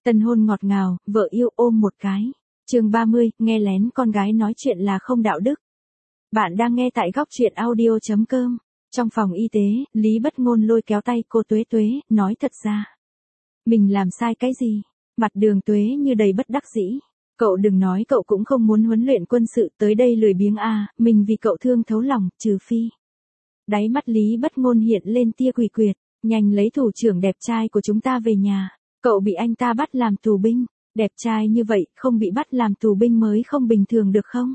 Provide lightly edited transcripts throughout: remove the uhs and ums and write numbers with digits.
Tân hôn ngọt ngào, vợ yêu ôm một cái. Chương 30, nghe lén con gái nói chuyện là không đạo đức. Bạn đang nghe tại góc truyện audio.com. Trong phòng y tế, Lý Bất Ngôn lôi kéo tay cô Tuế Tuế, nói thật ra. Mình làm sai cái gì? Mặt Đường Tuế như đầy bất đắc dĩ. Cậu đừng nói cậu cũng không muốn huấn luyện quân sự tới đây lười biếng à, mình vì cậu thương thấu lòng, trừ phi. Đáy mắt Lý Bất Ngôn hiện lên tia quỷ quyệt, nhanh lấy thủ trưởng đẹp trai của chúng ta về nhà. Cậu bị anh ta bắt làm tù binh, đẹp trai như vậy không bị bắt làm tù binh mới không bình thường được không?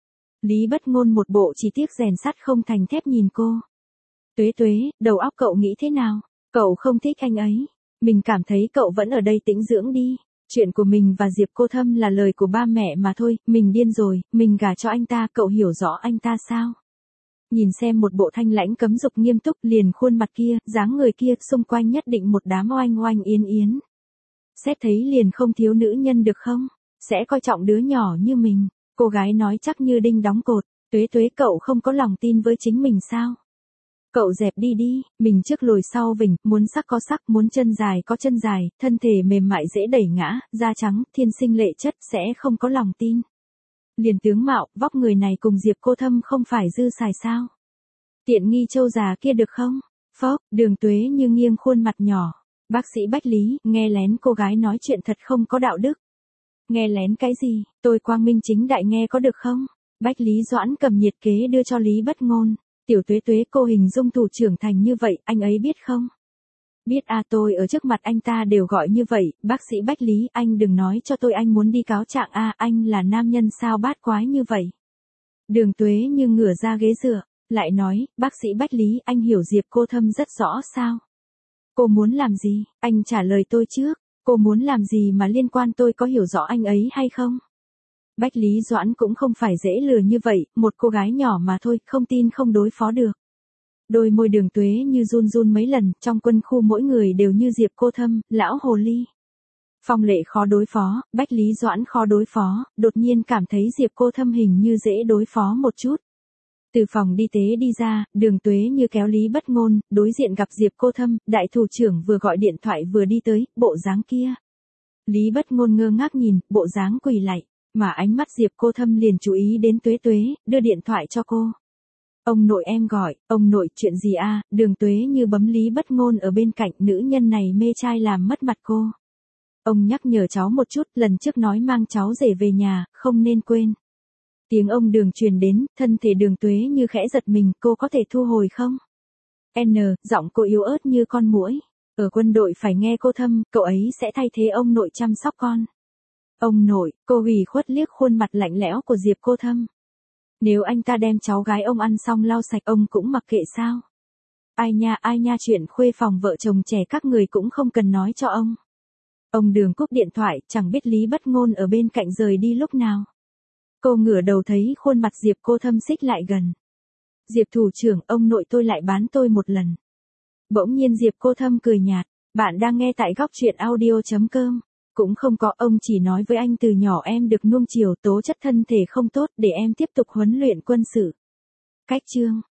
Lý Bất Ngôn một bộ chỉ tiếc rèn sắt không thành thép nhìn cô. Tuế Tuế, đầu óc cậu nghĩ thế nào? Cậu không thích anh ấy. Mình cảm thấy cậu vẫn ở đây tĩnh dưỡng đi. Chuyện của mình và Diệp Cô Thâm là lời của ba mẹ mà thôi, mình điên rồi, mình gả cho anh ta, cậu hiểu rõ anh ta sao? Nhìn xem một bộ thanh lãnh cấm dục nghiêm túc liền khuôn mặt kia, dáng người kia, xung quanh nhất định một đám oanh oanh yến yến. Xét thấy liền không thiếu nữ nhân được không? Sẽ coi trọng đứa nhỏ như mình. Cô gái nói chắc như đinh đóng cột. Tuế Tuế, cậu không có lòng tin với chính mình sao? Cậu dẹp đi đi, mình trước lồi sau vỉnh, muốn sắc có sắc, muốn chân dài có chân dài, thân thể mềm mại dễ đẩy ngã, da trắng, thiên sinh lệ chất, sẽ không có lòng tin. Liền tướng mạo, vóc người này cùng Diệp Cô Thâm không phải dư xài sao? Tiện nghi châu già kia được không? Phốc, Đường Tuế như nghiêng khuôn mặt nhỏ. Bác sĩ Bách Lý, nghe lén cô gái nói chuyện thật không có đạo đức. Nghe lén cái gì, tôi quang minh chính đại nghe có được không? Bách Lý Doãn cầm nhiệt kế đưa cho Lý Bất Ngôn. Tiểu Tuế Tuế, cô hình dung thủ trưởng thành như vậy, anh ấy biết không? Biết à, tôi ở trước mặt anh ta đều gọi như vậy. Bác sĩ Bách Lý, anh đừng nói cho tôi anh muốn đi cáo trạng à, anh là nam nhân sao bát quái như vậy? Đường Tuế như ngửa ra ghế dựa, lại nói, bác sĩ Bách Lý, anh hiểu Diệp Cô Thâm rất rõ sao? Cô muốn làm gì? Anh trả lời tôi trước. Cô muốn làm gì mà liên quan, tôi có hiểu rõ anh ấy hay không? Bách Lý Doãn cũng không phải dễ lừa như vậy, một cô gái nhỏ mà thôi, không tin không đối phó được. Đôi môi Đường Tuế như run run mấy lần, trong quân khu mỗi người đều như Diệp Cô Thâm, lão hồ ly. Phong Lệ khó đối phó, Bách Lý Doãn khó đối phó, đột nhiên cảm thấy Diệp Cô Thâm hình như dễ đối phó một chút. Từ phòng y tế đi ra, Đường Tuế như kéo Lý Bất Ngôn, đối diện gặp Diệp Cô Thâm, đại thủ trưởng vừa gọi điện thoại vừa đi tới, bộ dáng kia. Lý Bất Ngôn ngơ ngác nhìn, bộ dáng quỳ lạy, mà ánh mắt Diệp Cô Thâm liền chú ý đến Tuế Tuế, đưa điện thoại cho cô. Ông nội em gọi, ông nội chuyện gì a? Đường Tuế như bấm Lý Bất Ngôn ở bên cạnh, nữ nhân này mê trai làm mất mặt cô. Ông nhắc nhở cháu một chút, lần trước nói mang cháu rể về nhà, không nên quên. Tiếng ông Đường truyền đến, thân thể Đường Tuế như khẽ giật mình, cô có thể thu hồi không? Giọng cô yếu ớt như con muỗi. Ở quân đội phải nghe cô Thâm, cậu ấy sẽ thay thế ông nội chăm sóc con. Ông nội, cô ủy khuất liếc khuôn mặt lạnh lẽo của Diệp Cô Thâm. Nếu anh ta đem cháu gái ông ăn xong lau sạch ông cũng mặc kệ sao? Ai nha, chuyện khuê phòng vợ chồng trẻ các người cũng không cần nói cho ông. Ông Đường cúp điện thoại, chẳng biết Lý Bất Ngôn ở bên cạnh rời đi lúc nào. Cô ngửa đầu thấy khuôn mặt Diệp Cô Thâm xích lại gần. Diệp thủ trưởng, ông nội tôi lại bán tôi một lần. Bỗng nhiên Diệp Cô Thâm cười nhạt, bạn đang nghe tại góc truyện audio.com. Cũng không có, ông chỉ nói với anh từ nhỏ em được nuông chiều, tố chất thân thể không tốt, để em tiếp tục huấn luyện quân sự. Cách chương